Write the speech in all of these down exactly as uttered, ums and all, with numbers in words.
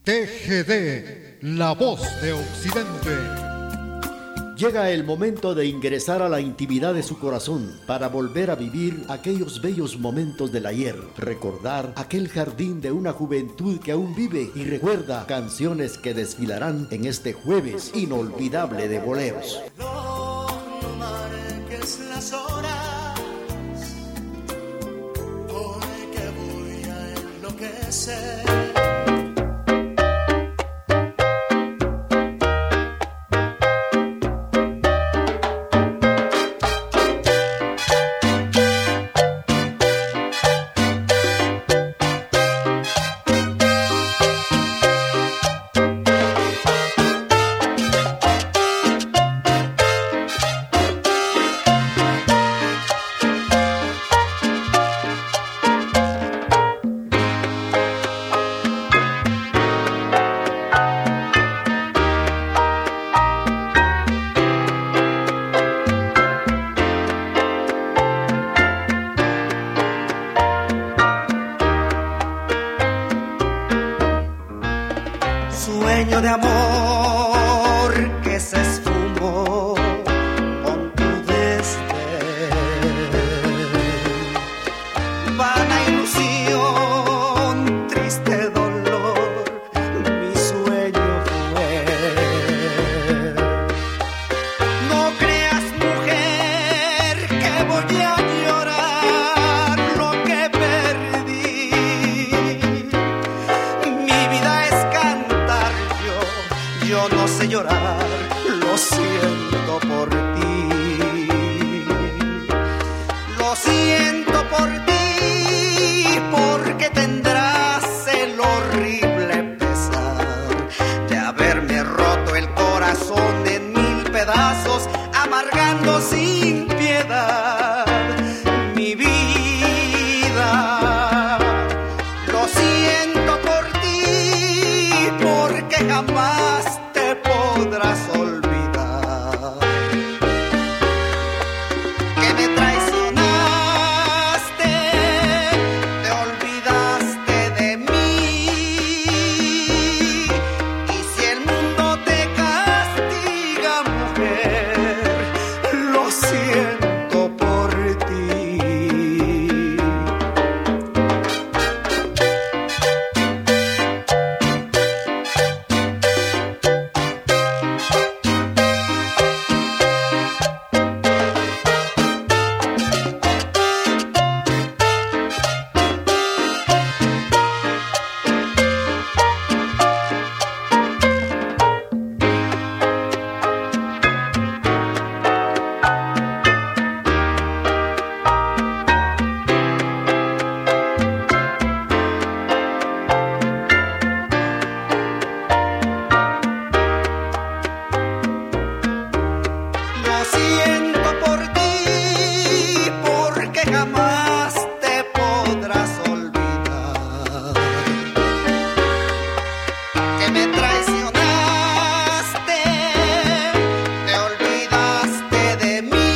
T G D, la voz de Occidente. Llega el momento de ingresar a la intimidad de su corazón para volver a vivir aquellos bellos momentos del ayer, recordar aquel jardín de una juventud que aún vive y recuerda canciones que desfilarán en este jueves inolvidable de boleros. No marques las horas, porque voy a enloquecer. Sueño de amor que se esfumó con tu desdén, vana ilusión, triste dolor, mi sueño fue. No creas, mujer, que voy a llorar lo que perdí. Mi vida es cantar, yo no sé llorar, lo siento por ti. Lo siento por ti, porque tendrás el horrible pesar de haberme roto el corazón en mil pedazos, amargando sin piedad mi vida. Lo siento por ti, porque jamás te podrás olvidar que me traicionaste, te olvidaste de mí. Y si el mundo te castiga, mujer, lo siento por ti. Lo siento por ti, porque jamás te podrás olvidar que me traicionaste, te olvidaste de mí.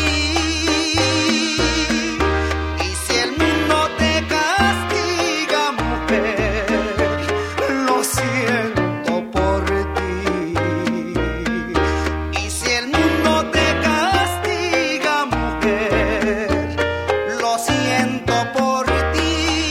Y si el mundo te castiga, mujer, lo siento por ti. Y si el mundo te castiga, mujer, lo siento por ti.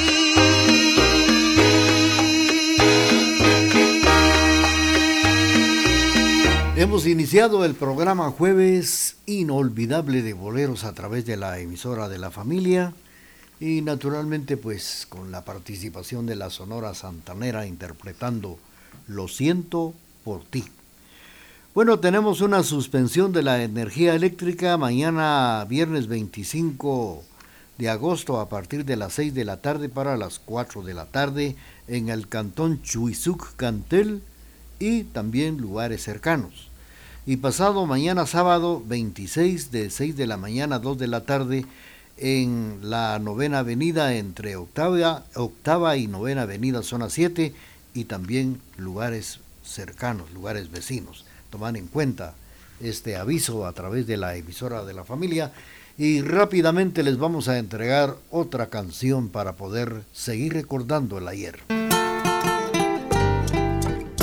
Hemos iniciado el programa Jueves Inolvidable de Boleros a través de la emisora de la familia y naturalmente pues con la participación de la Sonora Santanera interpretando Lo siento por ti. Bueno, tenemos una suspensión de la energía eléctrica mañana viernes veinticinco de agosto a partir de las seis de la tarde para las cuatro de la tarde en el cantón Chuizuc, Cantel y también lugares cercanos. Y pasado mañana sábado veintiséis de seis de la mañana a dos de la tarde en la novena avenida entre octava, octava y novena avenida zona siete y también lugares cercanos, lugares vecinos. Toman en cuenta este aviso a través de la emisora de la familia y rápidamente les vamos a entregar otra canción para poder seguir recordando el ayer.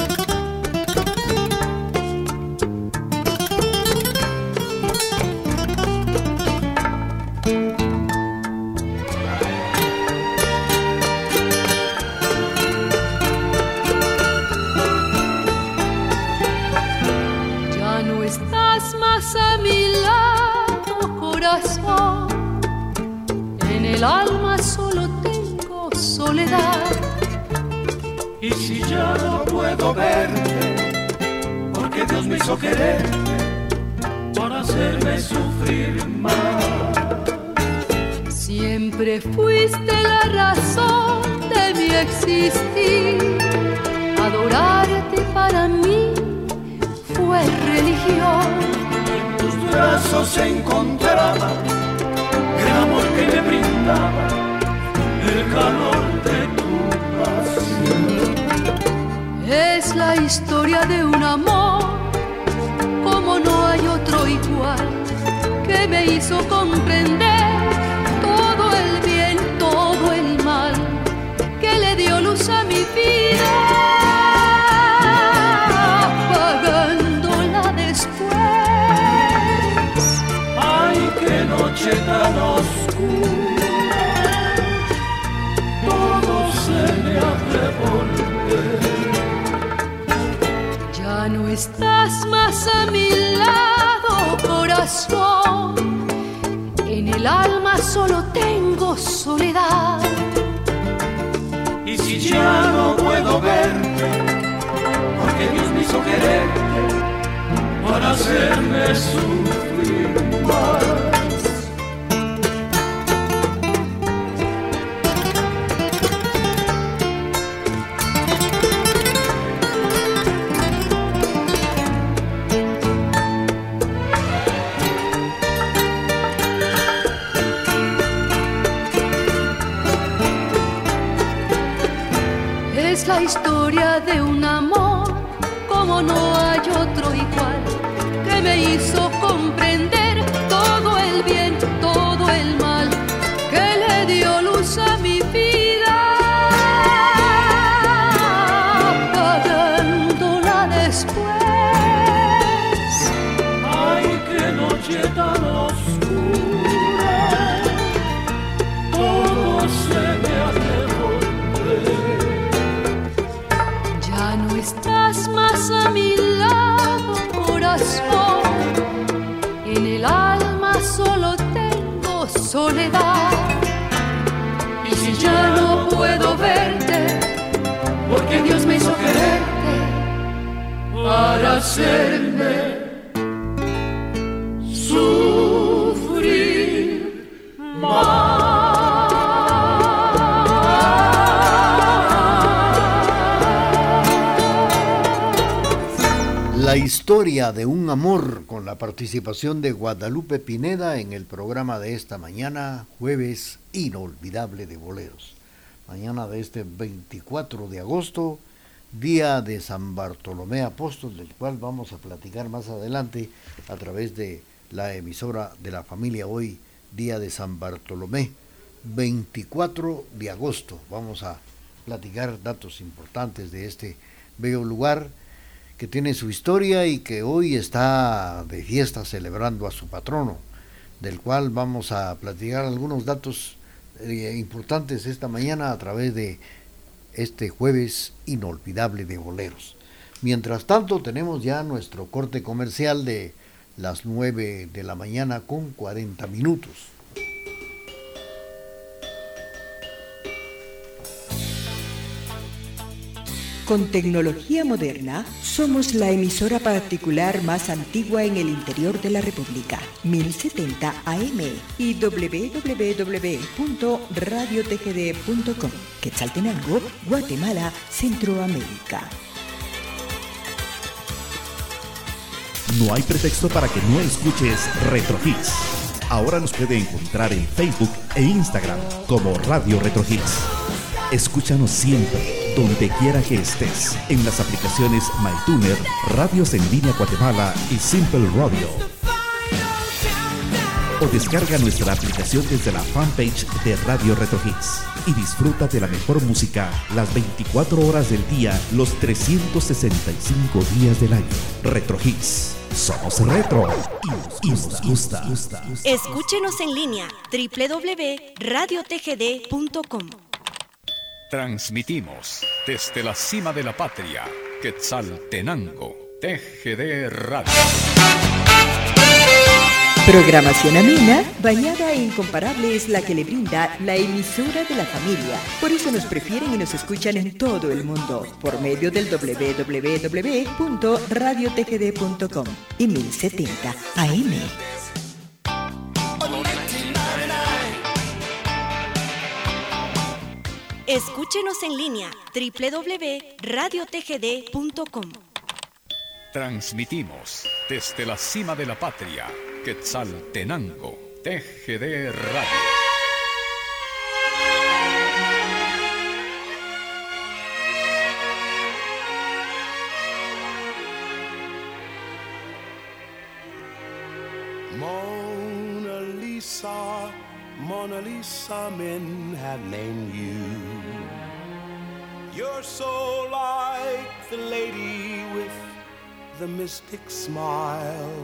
estás más a mi lado, corazón. En el alma solo tengo soledad. Y si ya no puedo verte, porque Dios me hizo quererte para hacerme sufrir más. Siempre fuiste la razón de mi existir. Adorarte para mí fue religión. En tus brazos encontraba el amor que me brindaba, el calor de tu pasión. Es la historia de un amor como no hay otro igual, que me hizo comprender todo el bien, todo el mal, que le dio luz a mi vida, apagándola después. Ay, qué noche tan oscura, todo se me hace volver. Ya no estás más a mi lado, corazón. En el alma solo tengo soledad. Y si ya no puedo verte, porque Dios me hizo quererte para hacerme sufrir más. Es la historia de un amor como no hay otro igual, que me hizo comprender todo el bien, todo el mal, que le dio luz a mi vida, apagándola después. Ay, qué noche tan oscura, todo se me hace volver. Ya no estás más a mi lado, corazón. En el alma solo tengo soledad. Y si ya no puedo verte, porque Dios me hizo quererte para hacerme sufrir más. La historia de un amor, con la participación de Guadalupe Pineda en el programa de esta mañana, jueves inolvidable de boleros. Mañana de este veinticuatro de agosto, día de San Bartolomé Apóstol, del cual vamos a platicar más adelante a través de la emisora de la familia. Hoy, día de San Bartolomé, veinticuatro de agosto. Vamos a platicar datos importantes de este bello lugar que tiene su historia y que hoy está de fiesta celebrando a su patrono, del cual vamos a platicar algunos datos eh, importantes esta mañana a través de este jueves inolvidable de boleros. Mientras tanto, tenemos ya nuestro corte comercial de las nueve de la mañana con cuarenta minutos. Con tecnología moderna, somos la emisora particular más antigua en el interior de la República, mil setenta A M y doble u doble u doble u punto radio t g d punto com, Quetzaltenango, Guatemala, Centroamérica. No hay pretexto para que no escuches Retro Hits. Ahora nos puede encontrar en Facebook e Instagram como Radio Retro Hits. Escúchanos siempre, donde quiera que estés, en las aplicaciones MyTuner, Radios en Línea Guatemala y Simple Radio. O descarga nuestra aplicación desde la fanpage de Radio Retro Hits y disfruta de la mejor música las veinticuatro horas del día, los trescientos sesenta y cinco días del año. Retro Hits. Somos retro y nos gusta. Escúchenos en línea doble u doble u doble u punto radio t g d punto com. Transmitimos desde la cima de la patria, Quetzaltenango, T G D Radio. Programación amena, bañada e incomparable es la que le brinda la emisora de la familia. Por eso nos prefieren y nos escuchan en todo el mundo por medio del doble u doble u doble u punto radio t g d punto com y mil setenta A M. Escúchenos en línea doble u doble u doble u punto radio t g d punto com. Transmitimos desde la cima de la patria, Quetzaltenango, T G D Radio. Mona Lisa, Mona Lisa, men have named you. You're so like the lady with the mystic smile.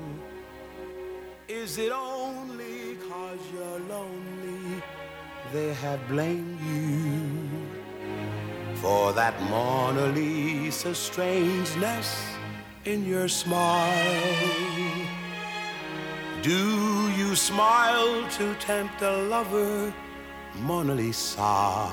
Is it only 'cause you're lonely they have blamed you for that Mona Lisa strangeness in your smile? Do you smile to tempt a lover, Mona Lisa?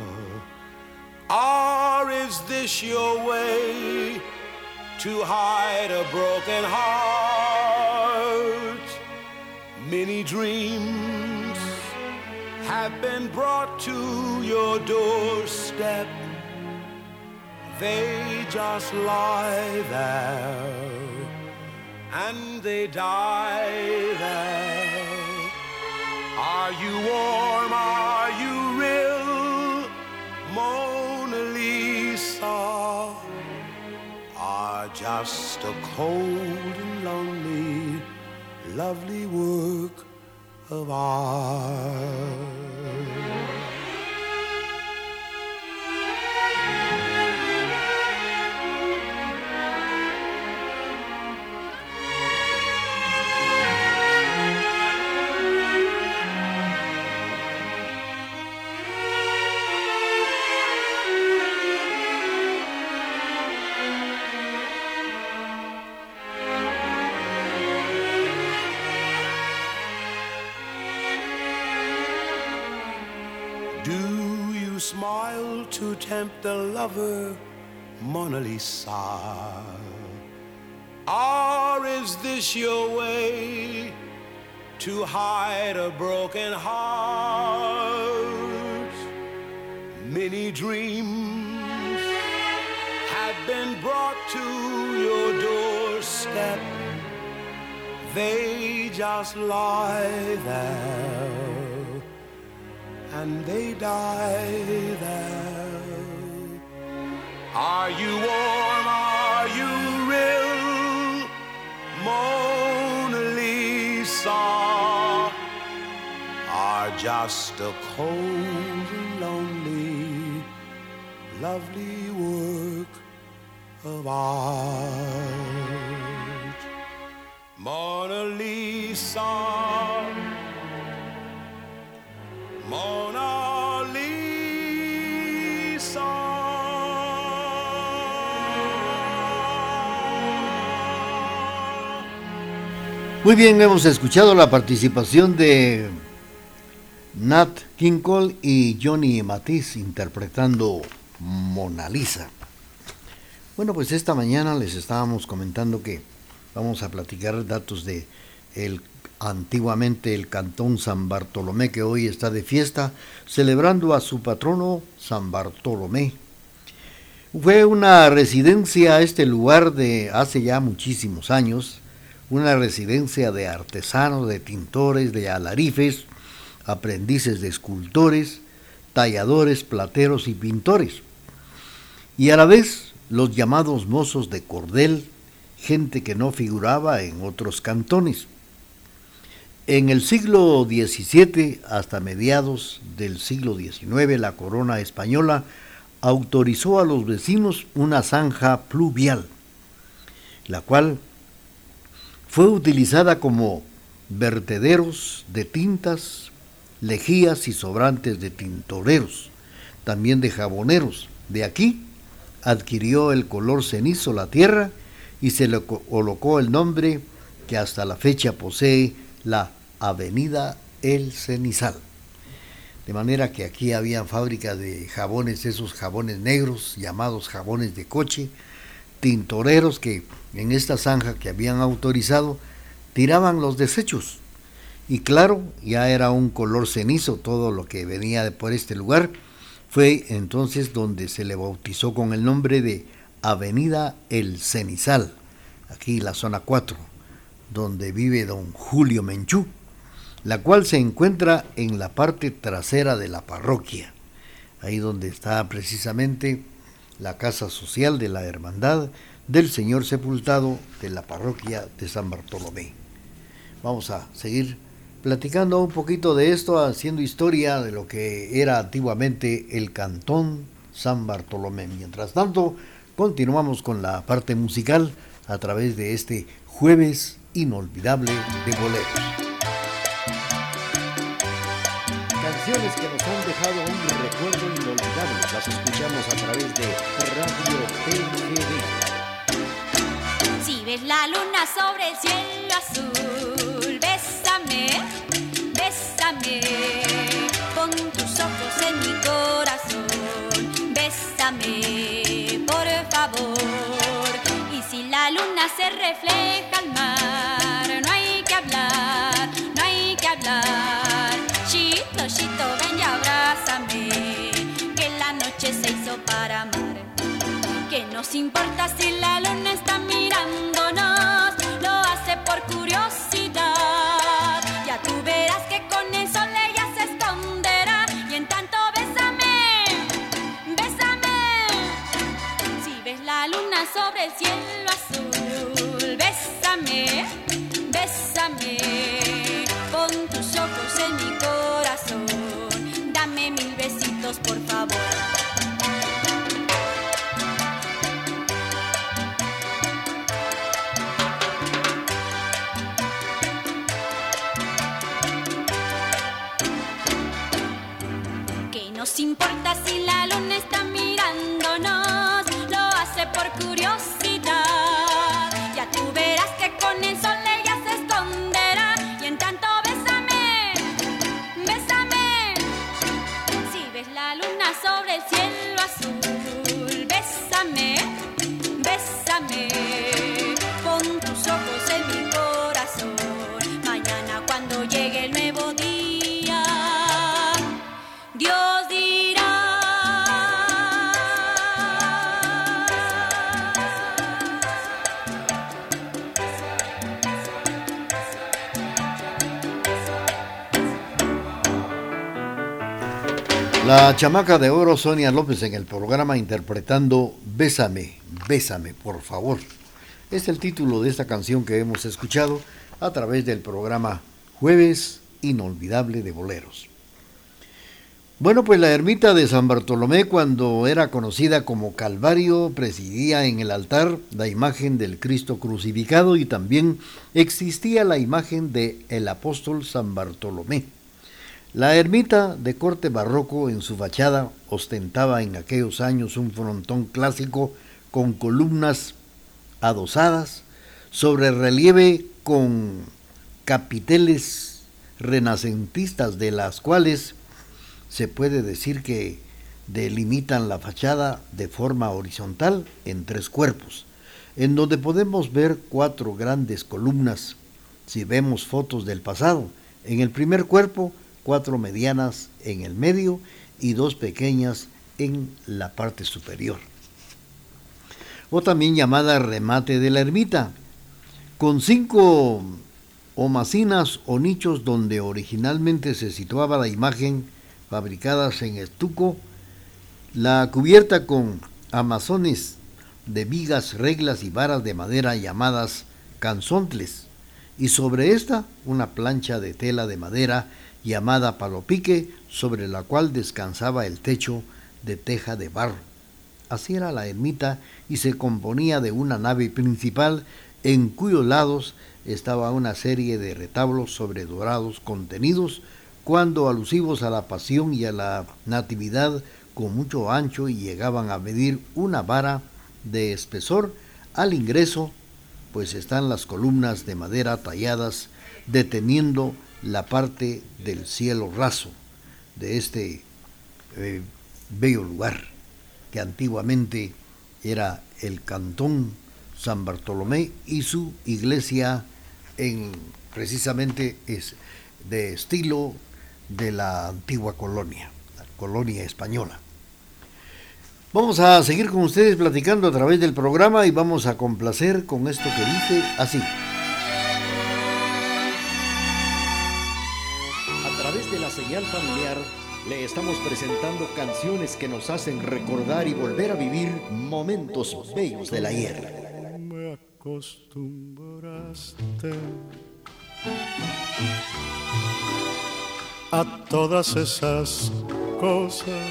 Or is this your way to hide a broken heart? Many dreams have been brought to your doorstep. They just lie there and they die there. Are you warm? Are you real, Mona Lisa? Are just a cold and lonely, lovely work of art? Smile to tempt a lover, Mona Lisa? Or is this your way to hide a broken heart? Many dreams have been brought to your doorstep. They just lie there and they die there. Are you warm? Are you real, Mona Lisa? Are just a cold and lonely, lovely work of art? Mona Lisa, Mona Lisa. Muy bien, hemos escuchado la participación de Nat King Cole y Johnny Matiz interpretando Mona Lisa. Bueno, pues esta mañana les estábamos comentando que vamos a platicar datos de el antiguamente el Cantón San Bartolomé, que hoy está de fiesta, celebrando a su patrono San Bartolomé. Fue una residencia este lugar de hace ya muchísimos años, una residencia de artesanos, de tintores, de alarifes, aprendices de escultores, talladores, plateros y pintores. Y a la vez los llamados mozos de cordel, gente que no figuraba en otros cantones. En el siglo diecisiete hasta mediados del siglo diecinueve, la corona española autorizó a los vecinos una zanja pluvial, la cual fue utilizada como vertederos de tintas, lejías y sobrantes de tintoreros, también de jaboneros. De aquí adquirió el color cenizo la tierra y se le colocó el nombre que hasta la fecha posee la Avenida El Cenizal. De manera que aquí había fábricas de jabones, esos jabones negros llamados jabones de coche, tintoreros que en esta zanja que habían autorizado tiraban los desechos. Y claro, ya era un color cenizo todo lo que venía por este lugar. Fue entonces donde se le bautizó con el nombre de Avenida El Cenizal, aquí la zona cuatro, donde vive don Julio Menchú, la cual se encuentra en la parte trasera de la parroquia, ahí donde está precisamente la casa social de la Hermandad del Señor Sepultado de la parroquia de San Bartolomé. Vamos a seguir platicando un poquito de esto, haciendo historia de lo que era antiguamente el Cantón San Bartolomé. Mientras tanto, continuamos con la parte musical a través de este Jueves Inolvidable de Boleros. Canciones que nos han dejado un recuerdo inolvidable, las escuchamos a través de Radio T G D. Si ves la luna sobre el cielo azul, bésame, bésame, pon tus ojos en mi corazón, bésame, por favor. Y si la luna se refleja al mar, no hay que hablar, no hay que hablar. Chito, chito, ven y abrázame, que la noche se hizo para amar. Que nos importa si la luna está mirándonos, lo hace por curiosidad. Ya tú verás que con el sol ella se esconderá. Y en tanto bésame, bésame. Si ves la luna sobre el cielo azul, bésame, bésame. Pon tus ojos en mi corazón, dame mil besitos por favor. Nos importa si la luna está mirándonos, lo hace por curiosidad. Ya tú verás que con el sol ella se esconderá. Y en tanto bésame, bésame. Si ves la luna sobre el cielo azul, bésame, bésame. Pon tus ojos en mi corazón. Mañana cuando llegue el nuevo día, Dios La chamaca de oro Sonia López en el programa interpretando Bésame, bésame, por favor. Es el título de esta canción que hemos escuchado a través del programa Jueves Inolvidable de Boleros. Bueno, pues la ermita de San Bartolomé, cuando era conocida como Calvario, presidía en el altar la imagen del Cristo crucificado y también existía la imagen de el apóstol San Bartolomé. La ermita, de corte barroco en su fachada, ostentaba en aquellos años un frontón clásico con columnas adosadas, sobre relieve con capiteles renacentistas, de las cuales se puede decir que delimitan la fachada de forma horizontal en tres cuerpos, en donde podemos ver cuatro grandes columnas. Si vemos fotos del pasado, en el primer cuerpo, cuatro medianas en el medio y dos pequeñas en la parte superior, o también llamada remate de la ermita, con cinco homacinas o nichos donde originalmente se situaba la imagen, fabricadas en estuco, la cubierta con amazones de vigas, reglas y varas de madera llamadas canzontles, y sobre esta una plancha de tela de madera llamada palopique, sobre la cual descansaba el techo de teja de barro. Así era la ermita y se componía de una nave principal en cuyos lados estaba una serie de retablos sobredorados contenidos cuando alusivos a la pasión y a la natividad con mucho ancho y llegaban a medir una vara de espesor al ingreso pues están las columnas de madera talladas deteniendo la parte del cielo raso de este eh, bello lugar que antiguamente era el Cantón San Bartolomé y su iglesia en precisamente es de estilo de la antigua colonia, la colonia española. Vamos a seguir con ustedes platicando a través del programa y vamos a complacer con esto que dice así. A través de la señal familiar le estamos presentando canciones que nos hacen recordar y volver a vivir momentos bellos del ayer. Me acostumbraste a todas esas cosas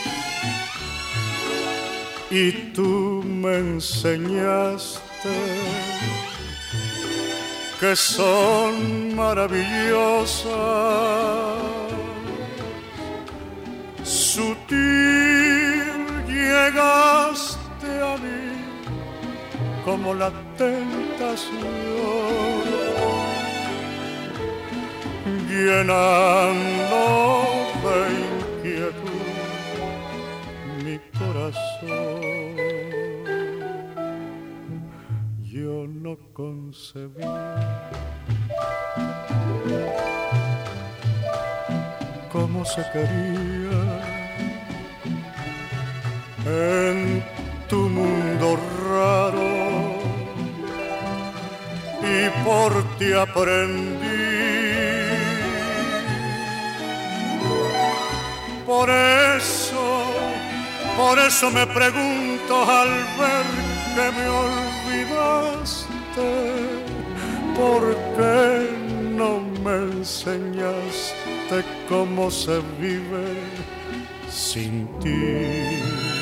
y tú me enseñaste que son maravillosas. Sutil llegaste a mí como la tentación, llenando de inquietud mi corazón. Yo no concebí cómo se quería en tu mundo raro, y por ti aprendí. Por eso, por eso me pregunto al ver que me olvidaste, ¿por qué no me enseñaste cómo se vive sin ti?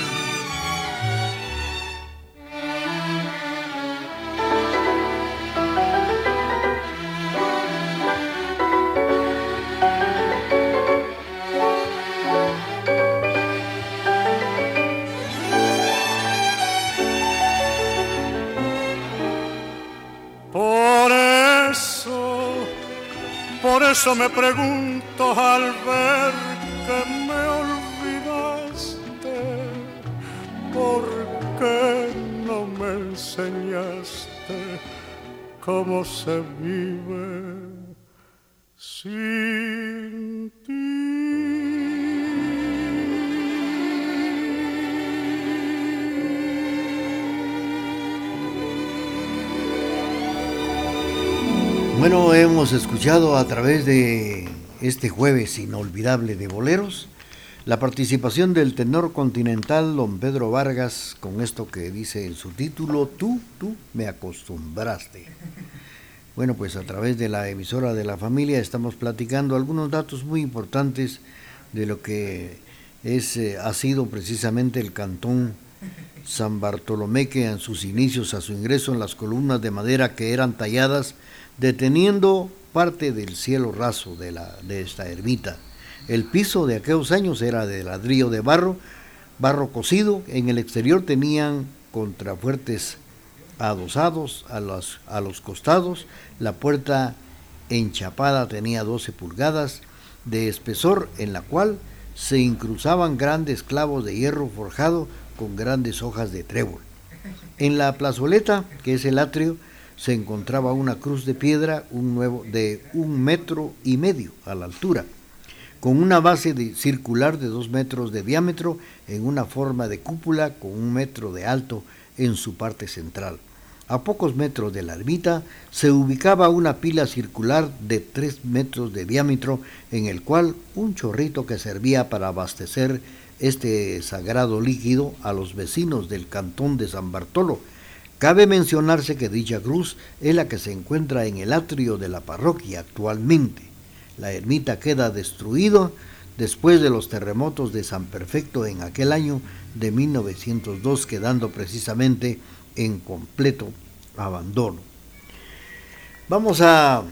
Por eso me pregunto al ver que me olvidaste, ¿por qué no me enseñaste cómo se vive sin ti? Bueno, hemos escuchado a través de este jueves inolvidable de boleros la participación del tenor continental don Pedro Vargas con esto que dice en su título, Tú, tú me acostumbraste. Bueno, pues a través de la emisora de la familia estamos platicando algunos datos muy importantes de lo que es, eh, ha sido precisamente el Cantón San Bartolomé, que en sus inicios, a su ingreso en las columnas de madera que eran talladas deteniendo parte del cielo raso de, la, de esta ermita. El piso de aquellos años era de ladrillo de barro, barro cocido. En el exterior tenían contrafuertes adosados a los, a los costados. La puerta enchapada tenía doce pulgadas de espesor, en la cual se incruzaban grandes clavos de hierro forjado con grandes hojas de trébol. En la plazoleta, que es el atrio, se encontraba una cruz de piedra un nuevo, de un metro y medio a la altura, con una base de, circular de dos metros de diámetro en una forma de cúpula con un metro de alto en su parte central. A pocos metros de la ermita se ubicaba una pila circular de tres metros de diámetro, en el cual un chorrito que servía para abastecer este sagrado líquido a los vecinos del cantón de San Bartolo. Cabe mencionarse que dicha cruz es la que se encuentra en el atrio de la parroquia actualmente. La ermita queda destruida después de los terremotos de San Perfecto en aquel año de mil novecientos dos, quedando precisamente en completo abandono. Vamos a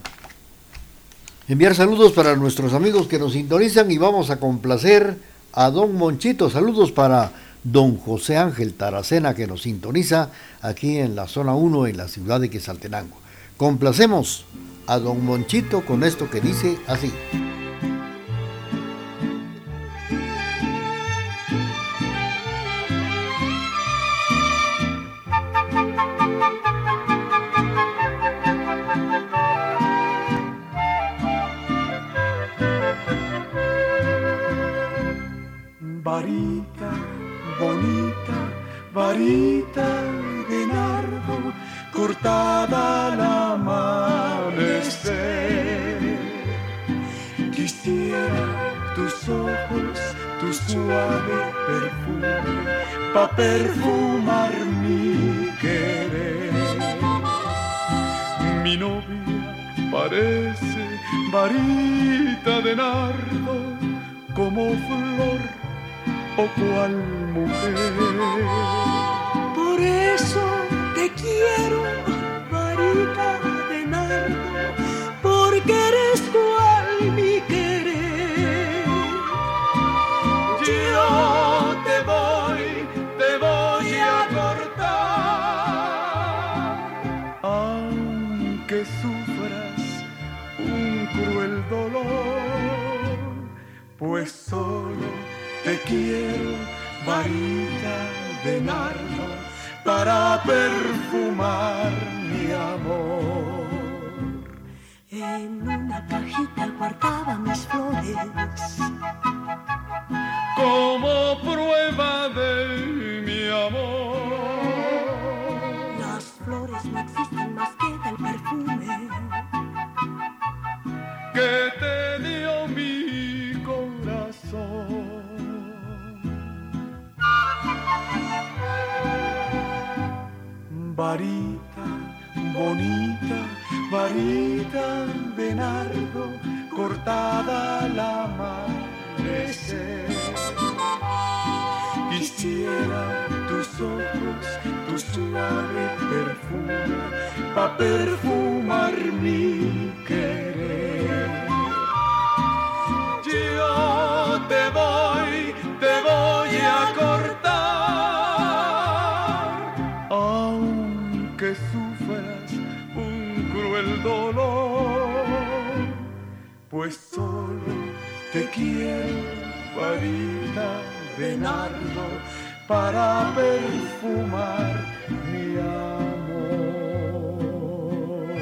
enviar saludos para nuestros amigos que nos sintonizan y vamos a complacer a don Monchito. Saludos para don José Ángel Taracena, que nos sintoniza aquí en la zona uno en la ciudad de Quetzaltenango. Complacemos a don Monchito con esto que dice así. Varita bonita, varita de nardo, cortada al amanecer. Quisiera tus ojos, tu suave perfume, pa' perfumar mi querer. Mi novia parece varita de nardo, como flor o cual mujer. Por eso te quiero, varita de nardo, porque eres cual mi querer. Yo te voy, te voy a cortar, aunque sufras un cruel dolor, pues solo te quiero, varita de nardo, para perfumar mi amor. En una cajita guardaba mis flores, como prueba de mi amor. Las flores no existen más que del perfume que te dio mi corazón. Varita bonita, varita de nardo, cortada al amanecer. Quisiera tus ojos, tu suave perfume, pa' perfumar mi querer. Yo te voy, te voy a cortar, aunque sufras un cruel dolor, pues solo te quiero, varita de nardo, para perfumar mi amor.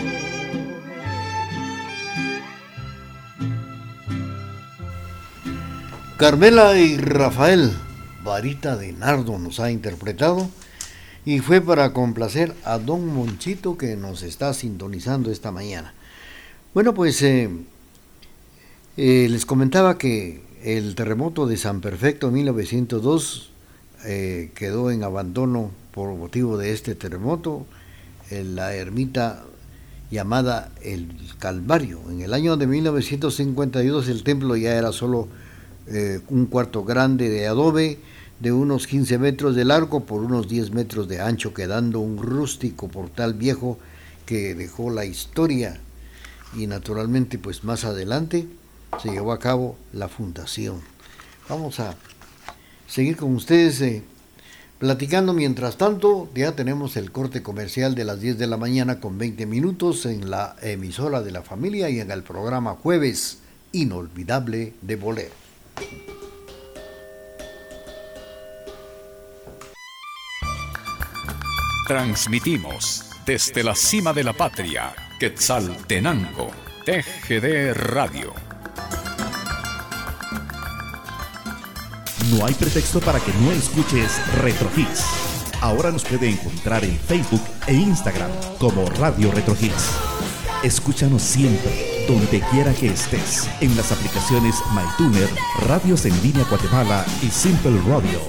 Carmela y Rafael, varita de nardo, nos ha interpretado, y fue para complacer a don Monchito, que nos está sintonizando esta mañana. Bueno, pues eh, eh, les comentaba que el terremoto de San Perfecto en mil novecientos dos eh, quedó en abandono por motivo de este terremoto en la ermita llamada El Calvario. En el año de mil novecientos cincuenta y dos el templo ya era solo eh, un cuarto grande de adobe de unos quince metros de largo por unos diez metros de ancho, quedando un rústico portal viejo que dejó la historia. Y naturalmente, pues más adelante se llevó a cabo la fundación. Vamos a seguir con ustedes eh, platicando. Mientras tanto, ya tenemos el corte comercial de las diez de la mañana con veinte minutos en la emisora de la familia y en el programa Jueves Inolvidable de Bolero. Transmitimos desde la cima de la patria, Quetzaltenango, T G D Radio. No hay pretexto para que no escuches Retro Hits. Ahora nos puede encontrar en Facebook e Instagram como Radio Retro Hits. Escúchanos siempre, donde quiera que estés, en las aplicaciones MyTuner, Radios en Línea Guatemala y Simple Radio.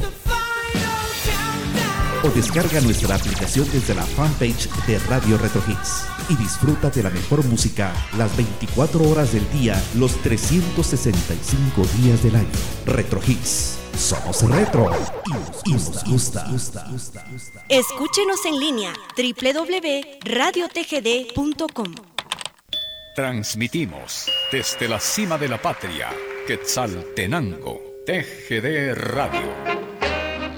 O descarga nuestra aplicación desde la fanpage de Radio Retro Hits y disfruta de la mejor música las veinticuatro horas del día, los trescientos sesenta y cinco días del año. Retro Hits. Somos retro y nos gusta. Escúchenos en línea doble u doble u doble u punto radio t g d punto com. Transmitimos desde la cima de la patria, Quetzaltenango, T G D Radio.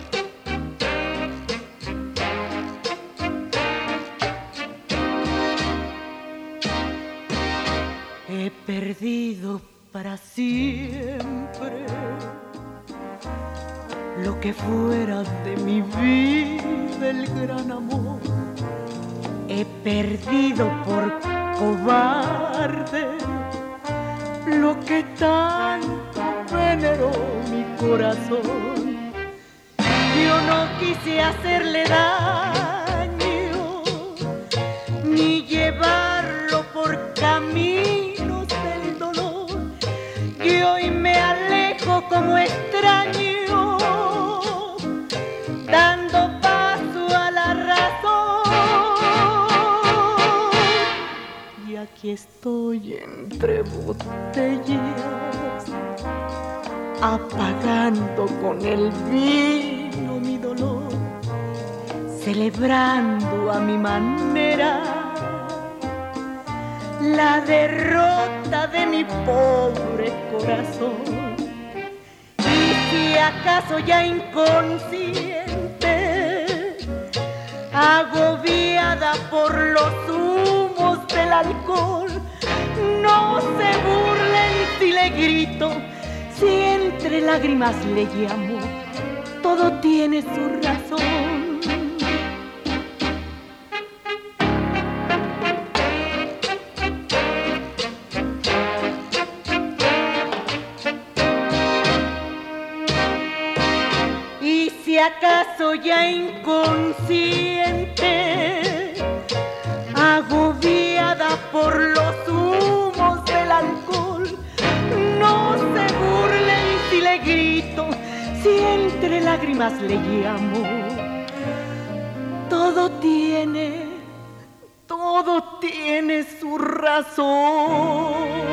perdido para siempre lo que fuera de mi vida el gran amor. He perdido por cobarde lo que tanto veneró mi corazón. Yo no quise hacerle daño ni llevarlo por caminos del dolor. Y hoy me alejo como extraño, dando paso a la razón. Y aquí estoy entre botellas, apagando con el vino mi dolor, celebrando a mi manera la derrota de mi pobre corazón. Y si acaso ya inconsciente, agobiada por los humos del alcohol, no se burlen si le grito, si entre lágrimas le llamo, todo tiene su razón. Y si acaso ya inconsciente, agobiada por los humos del alcohol, no se burlen si le grito, si entre lágrimas le llamo, todo tiene, todo tiene su razón.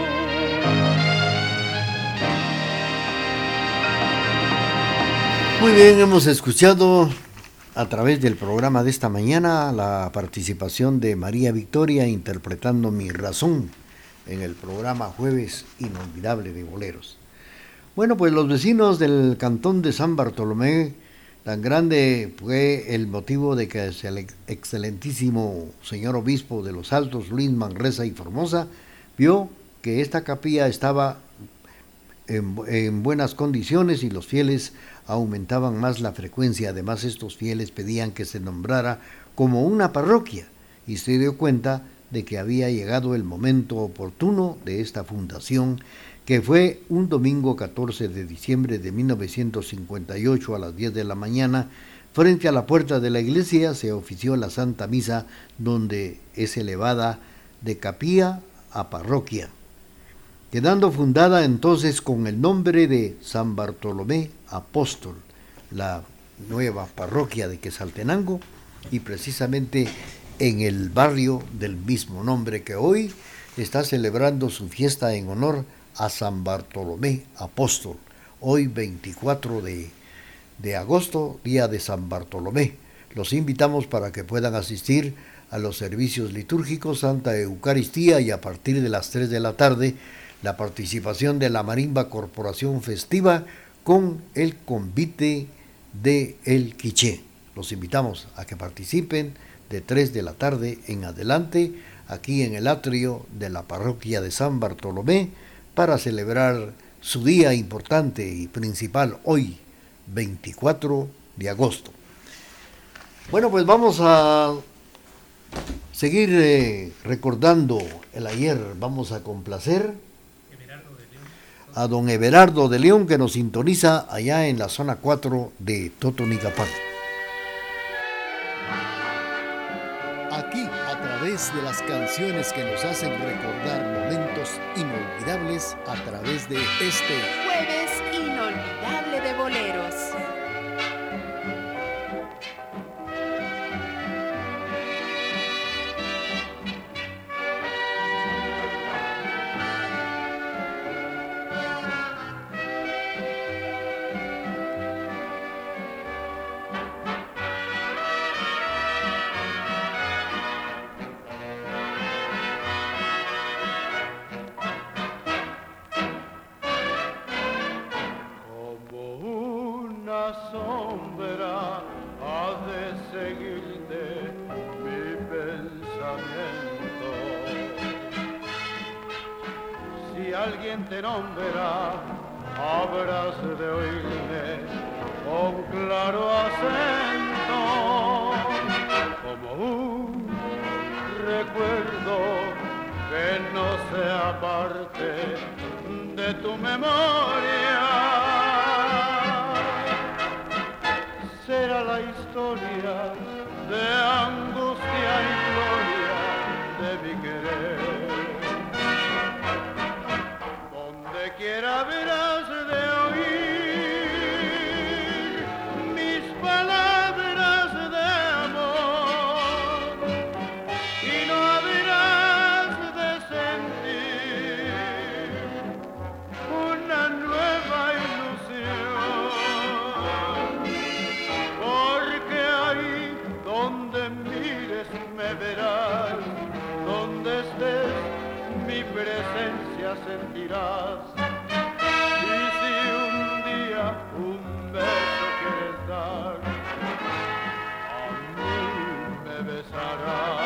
Muy bien, hemos escuchado a través del programa de esta mañana la participación de María Victoria interpretando Mi Razón en el programa Jueves Inolvidable de Boleros. Bueno, pues los vecinos del cantón de San Bartolomé, tan grande fue el motivo de que el excelentísimo señor obispo de Los Altos, Luis Manresa y Formosa, vio que esta capilla estaba en, en buenas condiciones y los fieles aumentaban más la frecuencia. Además, estos fieles pedían que se nombrara como una parroquia y se dio cuenta de que había llegado el momento oportuno de esta fundación, que fue un domingo catorce de diciembre de mil novecientos cincuenta y ocho a las diez de la mañana. Frente a la puerta de la iglesia se ofició la Santa Misa, donde es elevada de capilla a parroquia, quedando fundada entonces con el nombre de San Bartolomé Apóstol, la nueva parroquia de Quetzaltenango, y precisamente en el barrio del mismo nombre, que hoy está celebrando su fiesta en honor a San Bartolomé Apóstol, hoy veinticuatro de, de agosto, día de San Bartolomé. Los invitamos para que puedan asistir a los servicios litúrgicos, Santa Eucaristía, y a partir de las tres de la tarde, la participación de la Marimba Corporación Festiva con el convite de El Quiché. Los invitamos a que participen de tres de la tarde en adelante, aquí en el atrio de la parroquia de San Bartolomé, para celebrar su día importante y principal hoy, veinticuatro de agosto. Bueno, pues vamos a seguir eh, recordando el ayer. Vamos a complacer a don Everardo de León, que nos sintoniza allá en la zona cuatro de Totonicapán. Aquí, a través de las canciones que nos hacen recordar momentos inolvidables, a través de este Jueves Inolvidable de Boleros. alguien te nombra, habrás de oírme con claro acento, como un recuerdo que no sea parte de tu memoria. Será la historia de angustia y gloria de mi querer. Donde quiera verás de oír mis palabras de amor y no habrás de sentir una nueva ilusión, porque ahí donde mires me verás, donde estés mi presencia sentirás. Y si un día un beso quieres dar, a mí me besarás.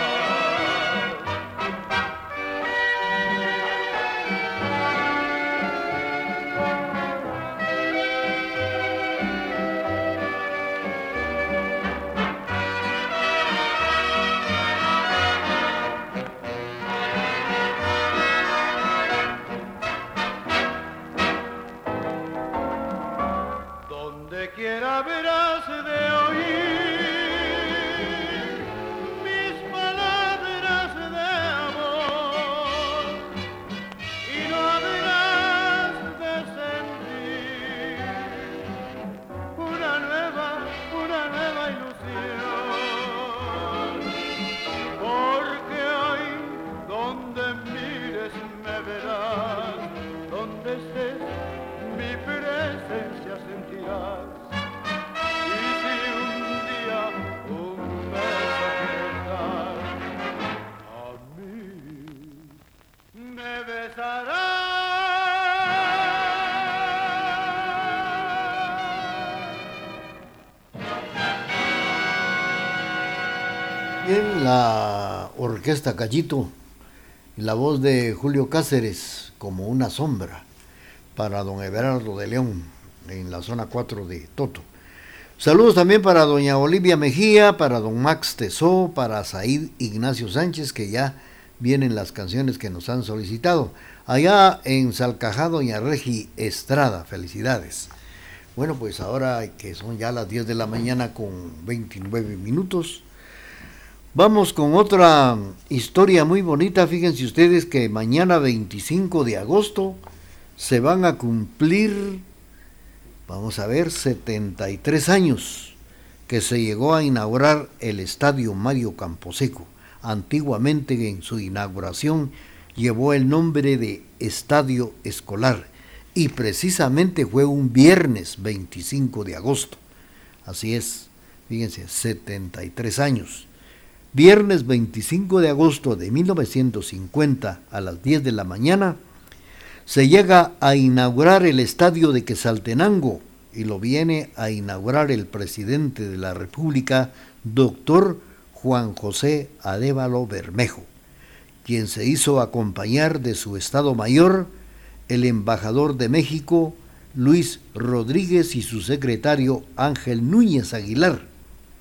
Quiera verás de oír mis palabras de amor y no habrás de sentir una nueva, una nueva ilusión, porque ahí donde mires me verás, donde estés mi presencia sentirás. Bien, la orquesta Callito, la voz de Julio Cáceres, como una sombra, para don Everardo de León, en la zona cuatro de Toto. Saludos también para doña Olivia Mejía, para don Max Tesó, para Said Ignacio Sánchez, que ya vienen las canciones que nos han solicitado. Allá en Salcajá, doña Regi Estrada, felicidades. Bueno, pues ahora que son ya las diez de la mañana con veintinueve minutos, vamos con otra historia muy bonita. Fíjense ustedes que mañana veinticinco de agosto se van a cumplir, vamos a ver, setenta y tres años que se llegó a inaugurar el Estadio Mario Camposeco. Antiguamente en su inauguración llevó el nombre de Estadio Escolar y precisamente fue un viernes veinticinco de agosto. Así es, fíjense, setenta y tres años. Viernes veinticinco de agosto de mil novecientos cincuenta a las diez de la mañana se llega a inaugurar el estadio de Quetzaltenango y lo viene a inaugurar el presidente de la República, doctor Juan José Arévalo Bermejo, quien se hizo acompañar de su Estado Mayor, el embajador de México, Luis Rodríguez, y su secretario Ángel Núñez Aguilar.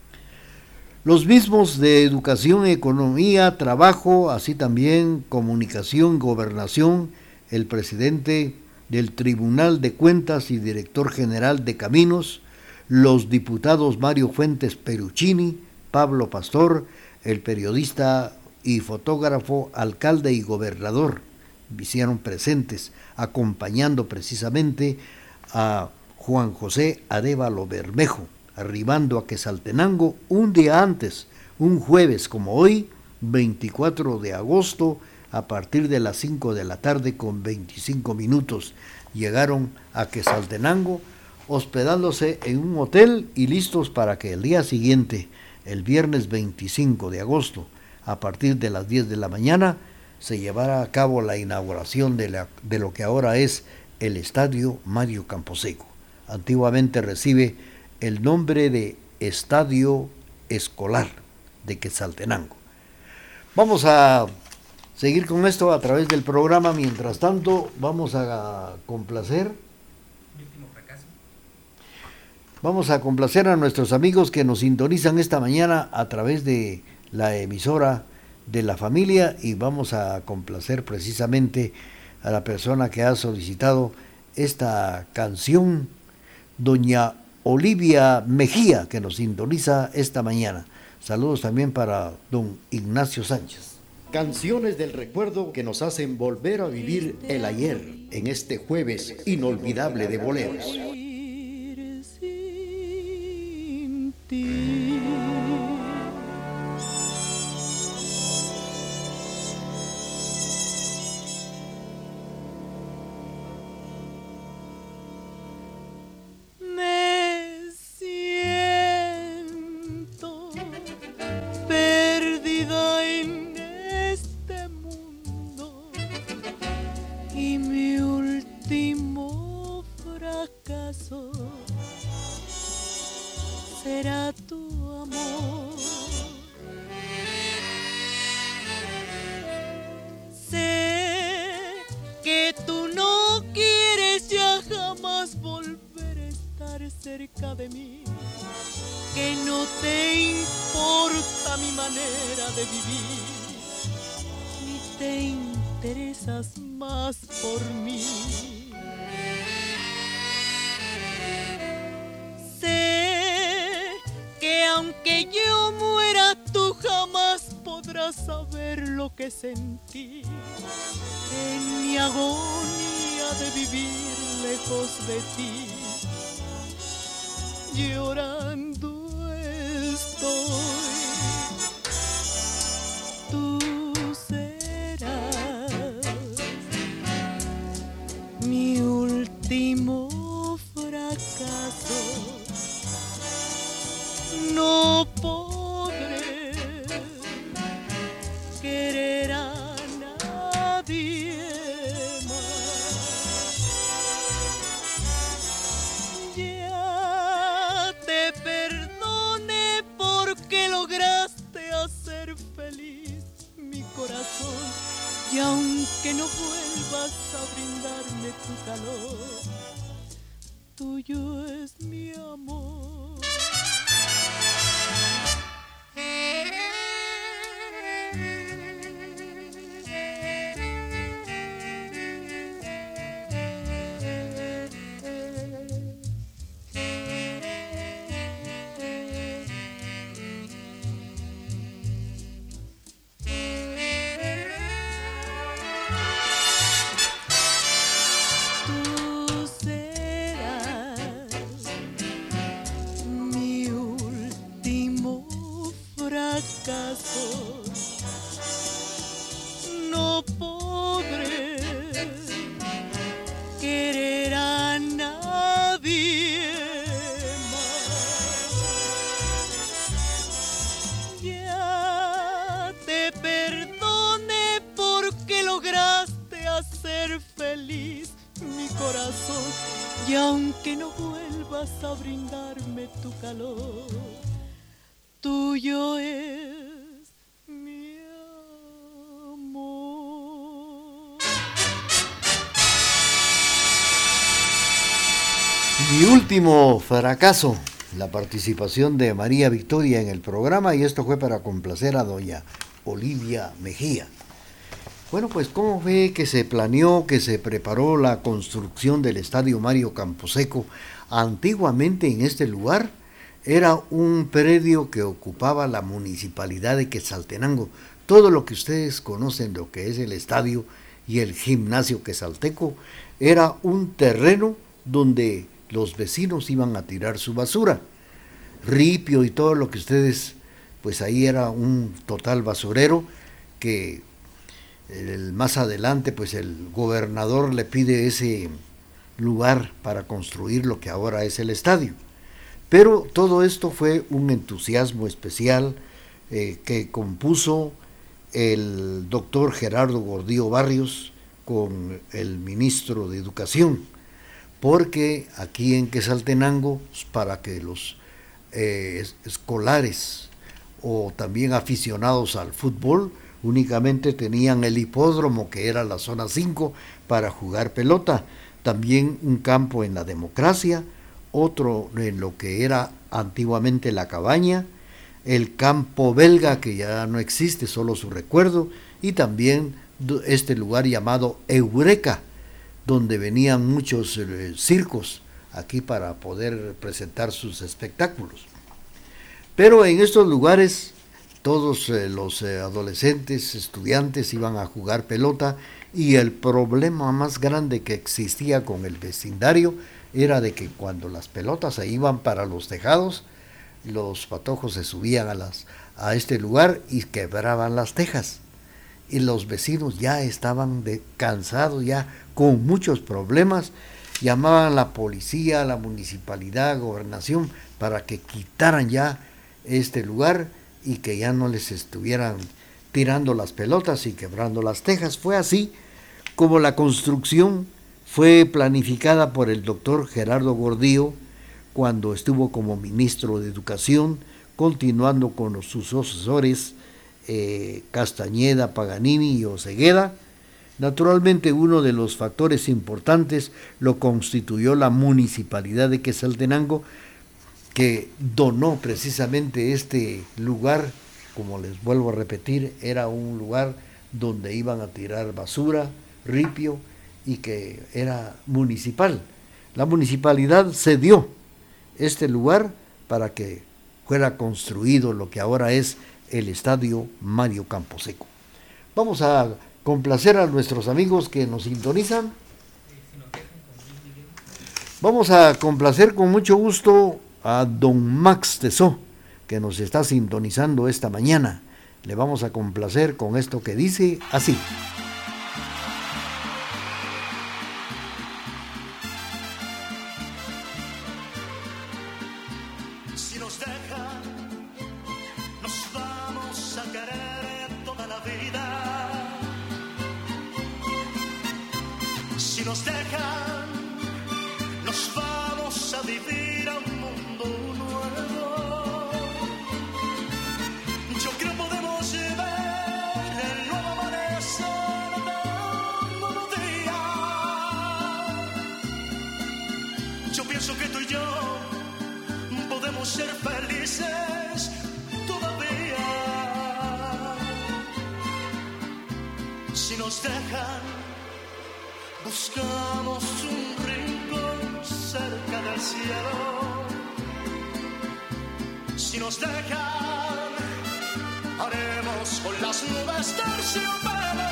Los mismos de Educación, Economía, Trabajo, así también Comunicación, Gobernación, el presidente del Tribunal de Cuentas y director general de Caminos, los diputados Mario Fuentes Peruchini, Pablo Pastor, el periodista y fotógrafo, alcalde y gobernador, hicieron presentes, acompañando precisamente a Juan José Arévalo Bermejo, arribando a Quetzaltenango un día antes, un jueves como hoy, veinticuatro de agosto, a partir de las cinco de la tarde con veinticinco minutos. Llegaron a Quetzaltenango, hospedándose en un hotel y listos para que el día siguiente, el viernes veinticinco de agosto, a partir de las diez de la mañana, se llevara a cabo la inauguración de, la, de lo que ahora es el Estadio Mario Camposeco. Antiguamente recibe el nombre de Estadio Escolar de Quetzaltenango. Vamos a seguir con esto a través del programa. Mientras tanto, vamos a complacer. Vamos a complacer a nuestros amigos que nos sintonizan esta mañana a través de la emisora de la familia, y vamos a complacer precisamente a la persona que ha solicitado esta canción, doña Olivia Mejía, que nos sintoniza esta mañana. Saludos también para don Ignacio Sánchez. Canciones del recuerdo que nos hacen volver a vivir el ayer en este jueves inolvidable de boleros. Me siento perdida en este mundo y mi último fracaso será tu amor. Sé que tú no quieres ya jamás volver a estar cerca de mí, que no te importa mi manera de vivir, ni te interesas más por mí. Sé que aunque yo muera, tú jamás podrás saber lo que sentí en mi agonía de vivir lejos de ti. Llorando estoy, tú serás mi último fracaso. No podré querer a nadie más. Ya te perdoné porque lograste hacer feliz mi corazón, y aunque no vuelvas a brindarme tu calor, tuyo es mi amor. No podré querer a nadie más. Ya te perdoné porque lograste hacer feliz mi corazón, y aunque no vuelvas a brindarme tu calor, tuyo es mi amor. Mi último fracaso, la participación de María Victoria en el programa, y esto fue para complacer a doña Olivia Mejía. Bueno, pues ¿cómo fue que se planeó, que se preparó la construcción del Estadio Mario Camposeco? Antiguamente en este lugar era un predio que ocupaba la municipalidad de Quetzaltenango. Todo lo que ustedes conocen, lo que es el estadio y el gimnasio quetzalteco, era un terreno donde los vecinos iban a tirar su basura. Ripio y todo lo que ustedes, pues ahí era un total basurero que el, más adelante pues el gobernador le pide ese lugar para construir lo que ahora es el estadio. Pero todo esto fue un entusiasmo especial eh, que compuso el doctor Gerardo Gordillo Barrios con el ministro de Educación, porque aquí en Quetzaltenango, para que los eh, escolares o también aficionados al fútbol únicamente tenían el hipódromo, que era la zona cinco, para jugar pelota, también un campo en la Democracia, otro en lo que era antiguamente la Cabaña, el campo belga, que ya no existe, solo su recuerdo, y también este lugar llamado Eureka, donde venían muchos eh, circos aquí para poder presentar sus espectáculos. Pero en estos lugares todos eh, los eh, adolescentes, estudiantes iban a jugar pelota, y el problema más grande que existía con el vecindario era de que cuando las pelotas se iban para los tejados, los patojos se subían a, las, a este lugar y quebraban las tejas. Y los vecinos ya estaban de, cansados, ya con muchos problemas, llamaban a la policía, a la municipalidad, gobernación, para que quitaran ya este lugar y que ya no les estuvieran tirando las pelotas y quebrando las tejas. Fue así como la construcción fue planificada por el doctor Gerardo Gordillo cuando estuvo como ministro de Educación, continuando con los, sus sucesores eh, Castañeda, Paganini y Osegueda. Naturalmente, uno de los factores importantes lo constituyó la municipalidad de Quetzaltenango, que donó precisamente este lugar. Como les vuelvo a repetir, era un lugar donde iban a tirar basura, ripio, y que era municipal. La municipalidad cedió este lugar para que fuera construido lo que ahora es el Estadio Mario Camposeco. Vamos a complacer a nuestros amigos que nos sintonizan. Vamos a complacer con mucho gusto a don Max Tesó, que nos está sintonizando esta mañana. Le vamos a complacer con esto que dice así. Si nos dejan, nos vamos a querer toda la vida. Si nos dejan, nos vamos a vivir a un mundo nuevo. Yo creo podemos ver el nuevo amanecer de un nuevo día. Yo pienso que tú y yo podemos ser felices todavía. Si nos dejan, buscamos un rincón cerca del cielo. Si nos dejan, haremos con las nubes terciopelo.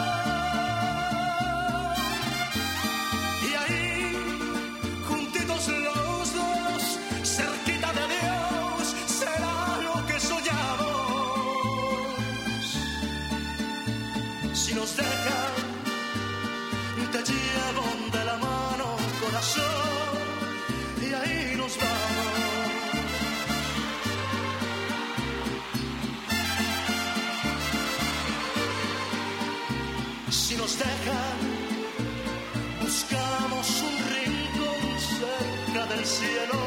Y ahí, juntitos los dos, cerquita de Dios, será lo que soñamos. Si nos dejan, te llevo de la mano, corazón, y ahí nos vamos. Si nos dejan, buscamos un rincón cerca del cielo.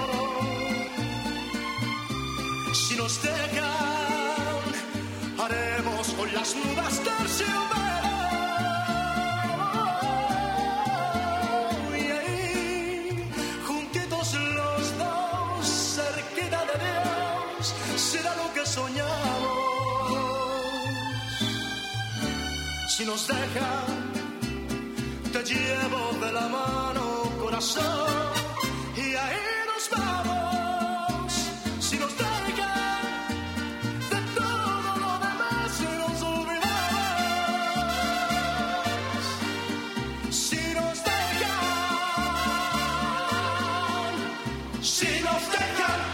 Si nos dejan, haremos con las nubes terciopelo. Y ahí, juntitos los dos, cerquita de Dios, será lo que soñamos. Si nos dejan, te llevo de la mano, corazón, y ahí nos vamos. Si nos dejan, de todo lo demás nos olvidamos. Si nos dejan, si nos dejan.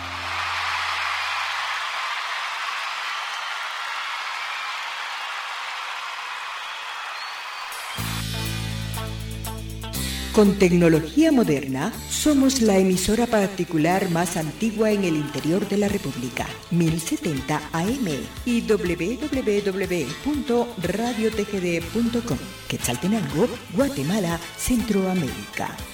Con tecnología moderna, somos la emisora particular más antigua en el interior de la República, mil setenta A M y doble u doble u doble u punto radio t g d punto com, Quetzaltenango, Guatemala, Centroamérica.